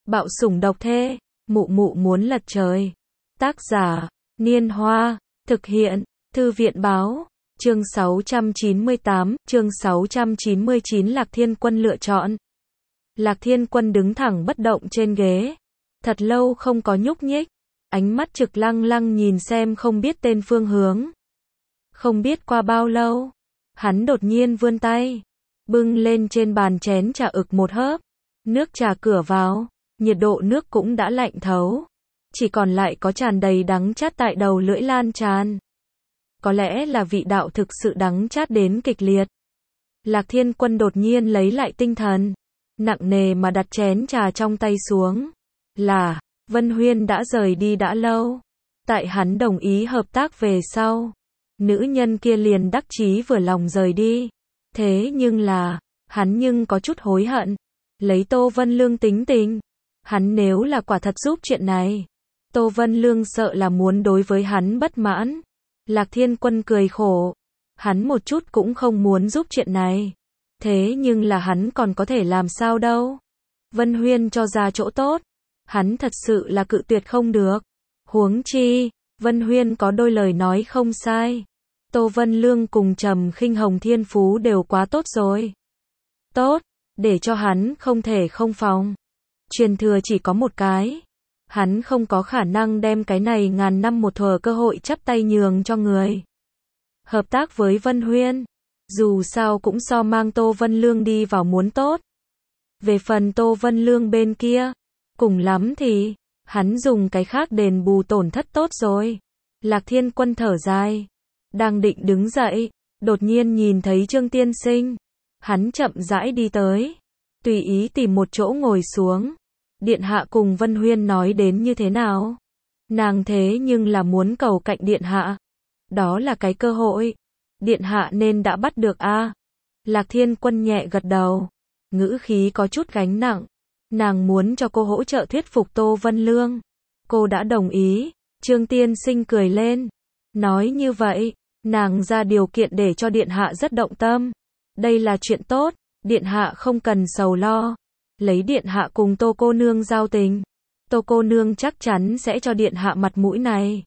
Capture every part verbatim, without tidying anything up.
Bạo sủng độc thê, mụ mụ muốn lật trời. Tác giả, Niên Hoa, thực hiện, Thư viện báo, chương sáu trăm chín mươi tám, chương sáu trăm chín mươi chín Lạc Thiên Quân lựa chọn. Lạc Thiên Quân đứng thẳng bất động trên ghế, thật lâu không có nhúc nhích, ánh mắt trực lăng lăng nhìn xem không biết tên phương hướng. Không biết qua bao lâu, hắn đột nhiên vươn tay, bưng lên trên bàn chén trà ực một hớp, nước trà cửa vào, nhiệt độ nước cũng đã lạnh thấu, chỉ còn lại có tràn đầy đắng chát tại đầu lưỡi lan tràn. Có lẽ là vị đạo thực sự đắng chát đến kịch liệt. Lạc Thiên Quân đột nhiên lấy lại tinh thần, nặng nề mà đặt chén trà trong tay xuống. Là, Vân Huyên đã rời đi đã lâu. Tại hắn đồng ý hợp tác về sau, nữ nhân kia liền đắc chí vừa lòng rời đi. Thế nhưng là, hắn nhưng có chút hối hận. Lấy Tô Vân Lương tính tình, hắn nếu là quả thật giúp chuyện này, Tô Vân Lương sợ là muốn đối với hắn bất mãn. Lạc Thiên Quân cười khổ, hắn một chút cũng không muốn giúp chuyện này. Thế nhưng là hắn còn có thể làm sao đâu. Vân Huyên cho ra chỗ tốt, hắn thật sự là cự tuyệt không được. Huống chi, Vân Huyên có đôi lời nói không sai. Tô Vân Lương cùng Trầm Khinh Hồng thiên phú đều quá tốt rồi. Tốt, để cho hắn không thể không phòng. Truyền thừa chỉ có một cái. Hắn không có khả năng đem cái này ngàn năm một thuở cơ hội chắp tay nhường cho người. Hợp tác với Vân Huyên, dù sao cũng so mang Tô Vân Lương đi vào muốn tốt. Về phần Tô Vân Lương bên kia, cùng lắm thì, hắn dùng cái khác đền bù tổn thất tốt rồi. Lạc Thiên Quân thở dài, đang định đứng dậy, đột nhiên nhìn thấy Trương Tiên Sinh. Hắn chậm rãi đi tới, tùy ý tìm một chỗ ngồi xuống. Điện hạ cùng Vân Huyên nói đến như thế nào? Nàng thế nhưng là muốn cầu cạnh điện hạ. Đó là cái cơ hội. Điện hạ nên đã bắt được a. Lạc Thiên Quân nhẹ gật đầu, ngữ khí có chút gánh nặng. Nàng muốn cho cô hỗ trợ thuyết phục Tô Vân Lương. Cô đã đồng ý. Trương Tiên Sinh cười lên, nói như vậy, nàng ra điều kiện để cho điện hạ rất động tâm. Đây là chuyện tốt, điện hạ không cần sầu lo. Lấy điện hạ cùng Tô cô nương giao tình, Tô cô nương chắc chắn sẽ cho điện hạ mặt mũi này.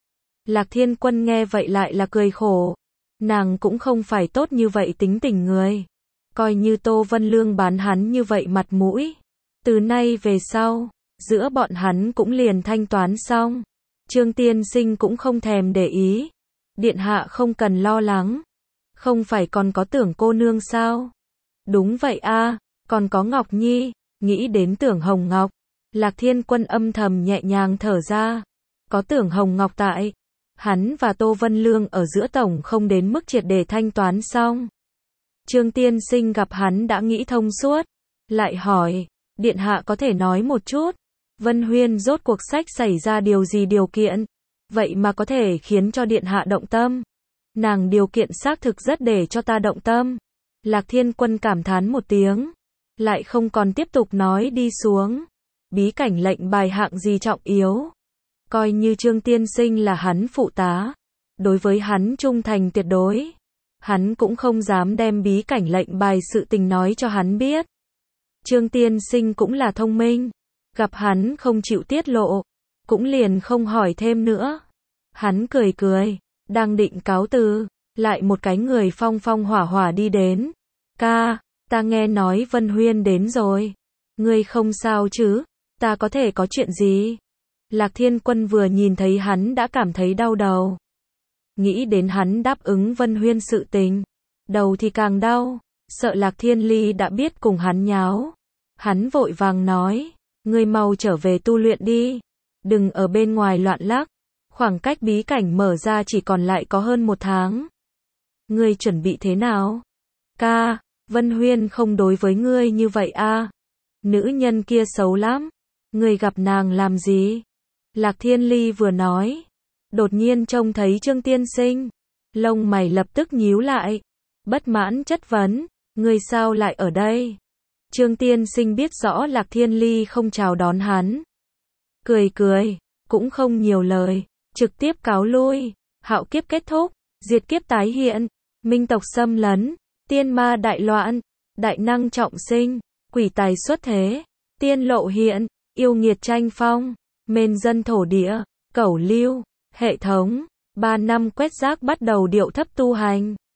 Lạc Thiên Quân nghe vậy lại là cười khổ. Nàng cũng không phải tốt như vậy tính tình người. Coi như Tô Vân Lương bán hắn như vậy mặt mũi, từ nay về sau, giữa bọn hắn cũng liền thanh toán xong. Trương Tiên Sinh cũng không thèm để ý. Điện hạ không cần lo lắng. Không phải còn có Tưởng cô nương sao? Đúng vậy a, còn có Ngọc Nhi. Nghĩ đến Tưởng Hồng Ngọc, Lạc Thiên Quân âm thầm nhẹ nhàng thở ra. Có Tưởng Hồng Ngọc tại, hắn và Tô Vân Lương ở giữa tổng không đến mức triệt để thanh toán xong. Trương Tiên Sinh gặp hắn đã nghĩ thông suốt, lại hỏi, điện hạ có thể nói một chút, Vân Huyên rốt cuộc sách xảy ra điều gì điều kiện, vậy mà có thể khiến cho điện hạ động tâm. Nàng điều kiện xác thực rất để cho ta động tâm. Lạc Thiên Quân cảm thán một tiếng, lại không còn tiếp tục nói đi xuống. Bí cảnh lệnh bài hạng gì trọng yếu, coi như Trương Tiên Sinh là hắn phụ tá, đối với hắn trung thành tuyệt đối, hắn cũng không dám đem bí cảnh lệnh bài sự tình nói cho hắn biết. Trương Tiên Sinh cũng là thông minh, gặp hắn không chịu tiết lộ, cũng liền không hỏi thêm nữa. Hắn cười cười, đang định cáo từ, lại một cái người phong phong hỏa hỏa đi đến. Ca, ta nghe nói Vân Huyên đến rồi. Ngươi không sao chứ? Ta có thể có chuyện gì? Lạc Thiên Quân vừa nhìn thấy hắn đã cảm thấy đau đầu. Nghĩ đến hắn đáp ứng Vân Huyên sự tình, đầu thì càng đau, sợ Lạc Thiên Ly đã biết cùng hắn nháo. Hắn vội vàng nói, ngươi mau trở về tu luyện đi, đừng ở bên ngoài loạn lắc, khoảng cách bí cảnh mở ra chỉ còn lại có hơn một tháng. Ngươi chuẩn bị thế nào? Ca, Vân Huyên không đối với ngươi như vậy a. Nữ nhân kia xấu lắm, ngươi gặp nàng làm gì? Lạc Thiên Ly vừa nói, đột nhiên trông thấy Trương Tiên Sinh, lông mày lập tức nhíu lại, bất mãn chất vấn, ngươi sao lại ở đây? Trương Tiên Sinh biết rõ Lạc Thiên Ly không chào đón hắn, cười cười, cũng không nhiều lời, trực tiếp cáo lui. Hạo kiếp kết thúc, diệt kiếp tái hiện, minh tộc xâm lấn, tiên ma đại loạn, đại năng trọng sinh, quỷ tài xuất thế, tiên lộ hiện, yêu nghiệt tranh phong, mên dân thổ địa, cẩu lưu, hệ thống, ba năm quét rác bắt đầu điệu thấp tu hành.